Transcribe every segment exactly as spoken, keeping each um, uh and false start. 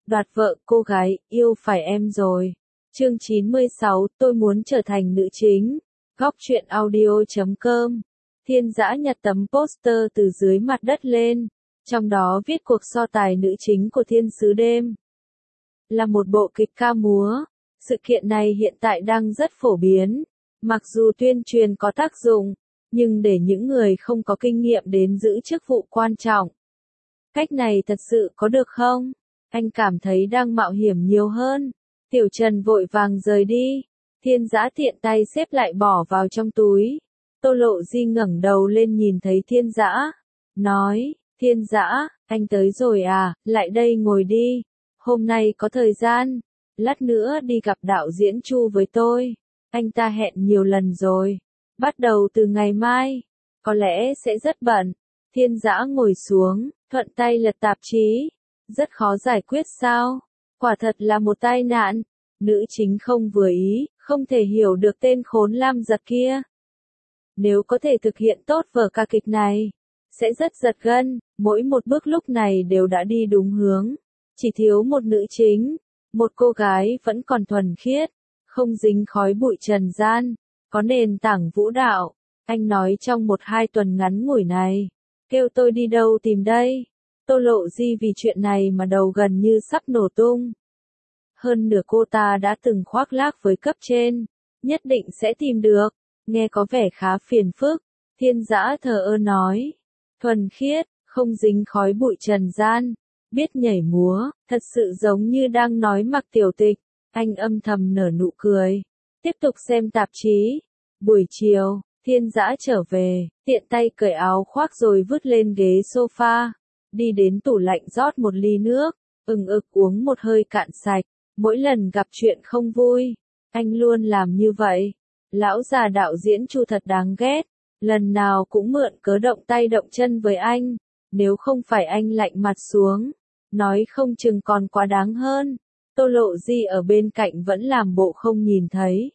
Đoạt vợ cô gái, yêu phải em rồi. Chương chín mươi sáu, tôi muốn trở thành nữ chính. Góc truyện audio chấm com. Thiên Dã nhặt tấm poster từ dưới mặt đất lên, trong đó viết cuộc so tài nữ chính của Thiên Sứ Đêm. Là một bộ kịch ca múa, sự kiện này hiện tại đang rất phổ biến. Mặc dù tuyên truyền có tác dụng, nhưng để những người không có kinh nghiệm đến giữ chức vụ quan trọng. Cách này thật sự có được không? Anh cảm thấy đang mạo hiểm nhiều hơn. Tiểu Trần vội vàng rời đi. Thiên Dã tiện tay xếp lại bỏ vào trong túi. Tô Lộ Di ngẩng đầu lên nhìn thấy Thiên Dã, nói, Thiên Dã, anh tới rồi à, lại đây ngồi đi. Hôm nay có thời gian, lát nữa đi gặp đạo diễn Chu với tôi. Anh ta hẹn nhiều lần rồi. Bắt đầu từ ngày mai, có lẽ sẽ rất bận. Thiên Dã ngồi xuống, thuận tay lật tạp chí. Rất khó giải quyết sao? Quả thật là một tai nạn. Nữ chính không vừa ý, không thể hiểu được tên khốn lam giật kia. Nếu có thể thực hiện tốt vở ca kịch này, sẽ rất giật gân, mỗi một bước lúc này đều đã đi đúng hướng. Chỉ thiếu một nữ chính, một cô gái vẫn còn thuần khiết, không dính khói bụi trần gian, có nền tảng vũ đạo. Anh nói trong một hai tuần ngắn ngủi này, kêu tôi đi đâu tìm đây? Tô Lộ Di vì chuyện này mà đầu gần như sắp nổ tung. Hơn nửa cô ta đã từng khoác lác với cấp trên, nhất định sẽ tìm được, nghe có vẻ khá phiền phức. Thiên Dã thờ ơ nói, thuần khiết, không dính khói bụi trần gian, biết nhảy múa, thật sự giống như đang nói Mặc Tiểu Tịch. Anh âm thầm nở nụ cười, tiếp tục xem tạp chí. Buổi chiều, Thiên Dã trở về, tiện tay cởi áo khoác rồi vứt lên ghế sofa, đi đến tủ lạnh rót một ly nước, ừng ực uống một hơi cạn sạch. Mỗi lần gặp chuyện không vui, anh luôn làm như vậy. Lão già đạo diễn Chu thật đáng ghét, lần nào cũng mượn cớ động tay động chân với anh, nếu không phải anh lạnh mặt xuống, nói không chừng còn quá đáng hơn. Tô Lộ Di ở bên cạnh vẫn làm bộ không nhìn thấy.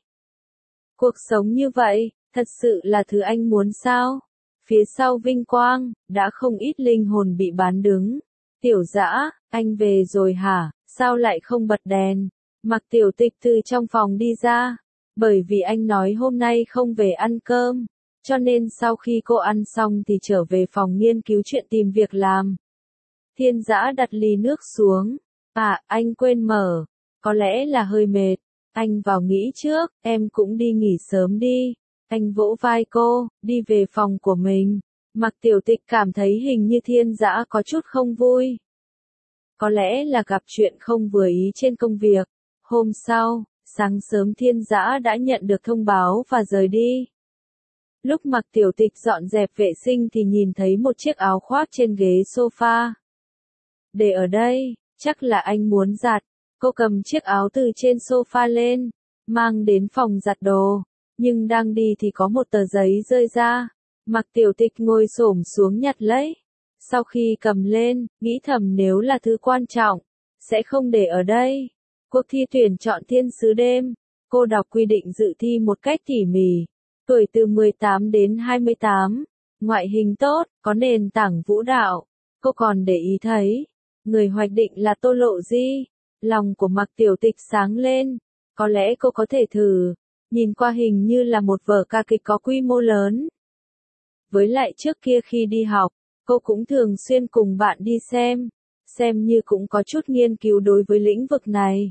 Cuộc sống như vậy, thật sự là thứ anh muốn sao? Phía sau vinh quang, đã không ít linh hồn bị bán đứng. Tiểu Dã, anh về rồi hả? Sao lại không bật đèn? Mặc Tiểu Tịch từ trong phòng đi ra. Bởi vì anh nói hôm nay không về ăn cơm, cho nên sau khi cô ăn xong thì trở về phòng nghiên cứu chuyện tìm việc làm. Thiên Dã đặt ly nước xuống. À, anh quên mở. Có lẽ là hơi mệt. Anh vào nghỉ trước, em cũng đi nghỉ sớm đi. Anh vỗ vai cô, đi về phòng của mình. Mặc Tiểu Tịch cảm thấy hình như Thiên Dã có chút không vui. Có lẽ là gặp chuyện không vừa ý trên công việc. Hôm sau, sáng sớm Thiên Dã đã nhận được thông báo và rời đi. Lúc Mặc Tiểu Tịch dọn dẹp vệ sinh thì nhìn thấy một chiếc áo khoác trên ghế sofa. Để ở đây, chắc là anh muốn giặt. Cô cầm chiếc áo từ trên sofa lên, mang đến phòng giặt đồ. Nhưng đang đi thì có một tờ giấy rơi ra. Mặc Tiểu Tịch ngồi xổm xuống nhặt lấy. Sau khi cầm lên, nghĩ thầm nếu là thứ quan trọng, sẽ không để ở đây. Cuộc thi tuyển chọn Thiên Sứ Đêm. Cô đọc quy định dự thi một cách tỉ mỉ. Tuổi từ mười tám đến hai mươi tám. Ngoại hình tốt, có nền tảng vũ đạo. Cô còn để ý thấy. Người hoạch định là Tô Lộ Di. Lòng của Mặc Tiểu Tịch sáng lên. Có lẽ cô có thể thử. Nhìn qua hình như là một vở ca kịch có quy mô lớn. Với lại trước kia khi đi học, cô cũng thường xuyên cùng bạn đi xem. Xem như cũng có chút nghiên cứu đối với lĩnh vực này.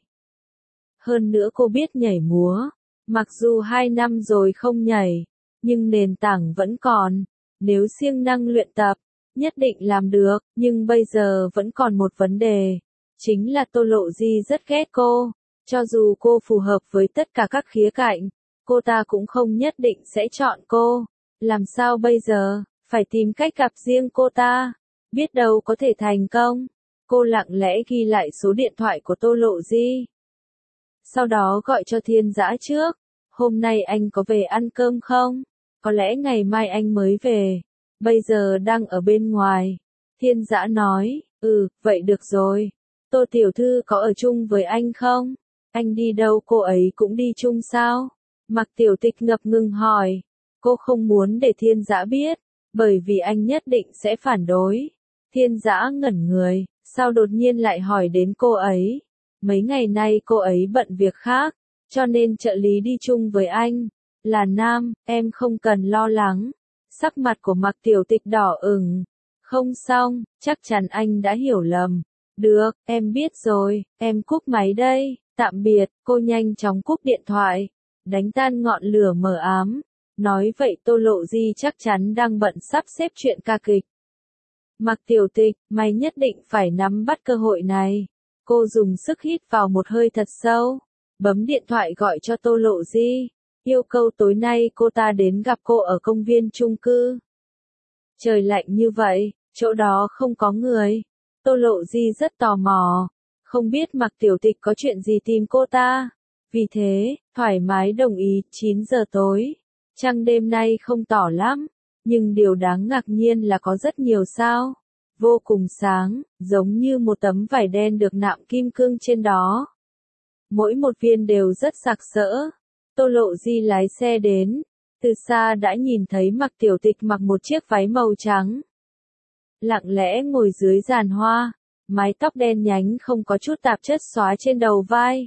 Hơn nữa cô biết nhảy múa. Mặc dù hai năm rồi không nhảy, nhưng nền tảng vẫn còn. Nếu siêng năng luyện tập, nhất định làm được. Nhưng bây giờ vẫn còn một vấn đề. Chính là Tô Lộ Di rất ghét cô. Cho dù cô phù hợp với tất cả các khía cạnh, cô ta cũng không nhất định sẽ chọn cô. Làm sao bây giờ? Phải tìm cách gặp riêng cô ta. Biết đâu có thể thành công. Cô lặng lẽ ghi lại số điện thoại của Tô Lộ Di. Sau đó gọi cho Thiên Dã trước. Hôm nay anh có về ăn cơm không? Có lẽ ngày mai anh mới về. Bây giờ đang ở bên ngoài. Thiên Dã nói, ừ, vậy được rồi. Tô tiểu thư có ở chung với anh không? Anh đi đâu cô ấy cũng đi chung sao? Mặc Tiểu Tịch ngập ngừng hỏi. Cô không muốn để Thiên Dã biết, bởi vì anh nhất định sẽ phản đối. Thiên Dã ngẩn người, sao đột nhiên lại hỏi đến cô ấy? Mấy ngày nay cô ấy bận việc khác, cho nên trợ lý đi chung với anh. Là nam, em không cần lo lắng. Sắc mặt của Mạc Tiểu Tịch đỏ ửng. Không xong, chắc chắn anh đã hiểu lầm. Được, em biết rồi, em cúp máy đây, tạm biệt. Cô nhanh chóng cúp điện thoại, đánh tan ngọn lửa mờ ám. Nói vậy Tô Lộ Di chắc chắn đang bận sắp xếp chuyện ca kịch. Mạc Tiểu Tịch, mày nhất định phải nắm bắt cơ hội này. Cô dùng sức hít vào một hơi thật sâu, bấm điện thoại gọi cho Tô Lộ Di, yêu cầu tối nay cô ta đến gặp cô ở công viên chung cư. Trời lạnh như vậy, chỗ đó không có người. Tô Lộ Di rất tò mò, không biết Mạc Tiểu Tịch có chuyện gì tìm cô ta. Vì thế, thoải mái đồng ý, chín giờ tối. Trăng đêm nay không tỏ lắm, nhưng điều đáng ngạc nhiên là có rất nhiều sao. Vô cùng sáng, giống như một tấm vải đen được nạm kim cương trên đó. Mỗi một viên đều rất sặc sỡ. Tô Lộ Di lái xe đến, từ xa đã nhìn thấy Mạc Tiểu Tịch mặc một chiếc váy màu trắng. Lặng lẽ ngồi dưới giàn hoa, mái tóc đen nhánh không có chút tạp chất xóa trên đầu vai.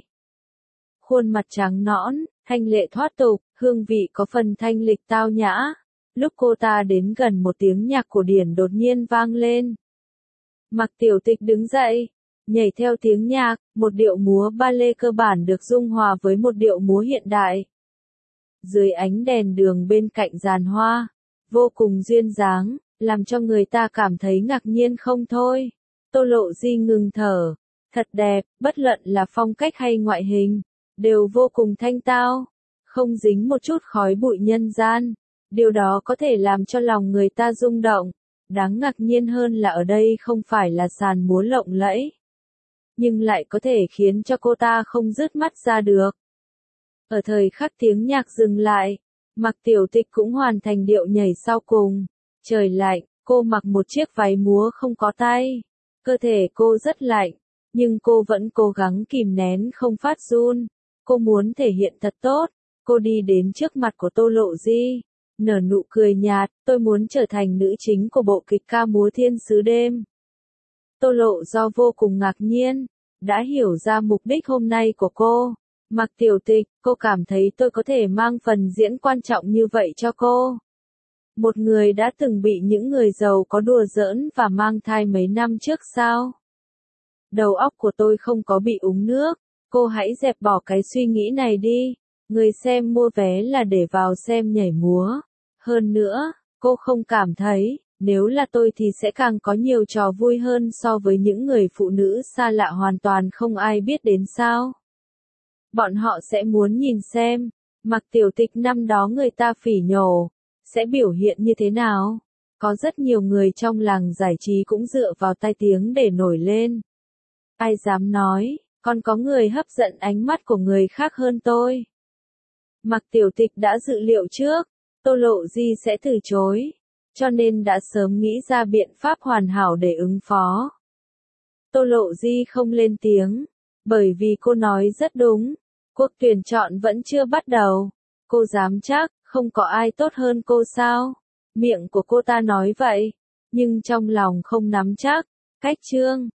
Khuôn mặt trắng nõn, thanh lệ thoát tục, hương vị có phần thanh lịch tao nhã. Lúc cô ta đến gần một tiếng nhạc cổ điển đột nhiên vang lên. Mạc Tiểu Tịch đứng dậy, nhảy theo tiếng nhạc, một điệu múa ballet cơ bản được dung hòa với một điệu múa hiện đại. Dưới ánh đèn đường bên cạnh giàn hoa, vô cùng duyên dáng, làm cho người ta cảm thấy ngạc nhiên không thôi. Tô Lộ Di ngừng thở, thật đẹp, bất luận là phong cách hay ngoại hình, đều vô cùng thanh tao, không dính một chút khói bụi nhân gian. Điều đó có thể làm cho lòng người ta rung động. Đáng ngạc nhiên hơn là ở đây không phải là sàn múa lộng lẫy, nhưng lại có thể khiến cho cô ta không dứt mắt ra được. Ở thời khắc tiếng nhạc dừng lại, Mạc Tiểu Tịch cũng hoàn thành điệu nhảy sau cùng. Trời lạnh, cô mặc một chiếc váy múa không có tay. Cơ thể cô rất lạnh, nhưng cô vẫn cố gắng kìm nén không phát run. Cô muốn thể hiện thật tốt. Cô đi đến trước mặt của Tô Lộ Di, nở nụ cười nhạt, tôi muốn trở thành nữ chính của bộ kịch ca múa Thiên Sứ Đêm. Tô Lộ do vô cùng ngạc nhiên, đã hiểu ra mục đích hôm nay của cô. Mạc Tiểu Tịch, cô cảm thấy tôi có thể mang phần diễn quan trọng như vậy cho cô. Một người đã từng bị những người giàu có đùa giỡn và mang thai mấy năm trước sao? Đầu óc của tôi không có bị uống nước, cô hãy dẹp bỏ cái suy nghĩ này đi. Người xem mua vé là để vào xem nhảy múa. Hơn nữa, cô không cảm thấy, nếu là tôi thì sẽ càng có nhiều trò vui hơn so với những người phụ nữ xa lạ hoàn toàn không ai biết đến sao. Bọn họ sẽ muốn nhìn xem, Mạc Tiểu Tịch năm đó người ta phỉ nhổ, sẽ biểu hiện như thế nào. Có rất nhiều người trong làng giải trí cũng dựa vào tai tiếng để nổi lên. Ai dám nói, còn có người hấp dẫn ánh mắt của người khác hơn tôi. Mạc Tiểu Tịch đã dự liệu trước, Tô Lộ Di sẽ từ chối, cho nên đã sớm nghĩ ra biện pháp hoàn hảo để ứng phó. Tô Lộ Di không lên tiếng, bởi vì cô nói rất đúng, cuộc tuyển chọn vẫn chưa bắt đầu. Cô dám chắc, không có ai tốt hơn cô sao? Miệng của cô ta nói vậy, nhưng trong lòng không nắm chắc. Cách chương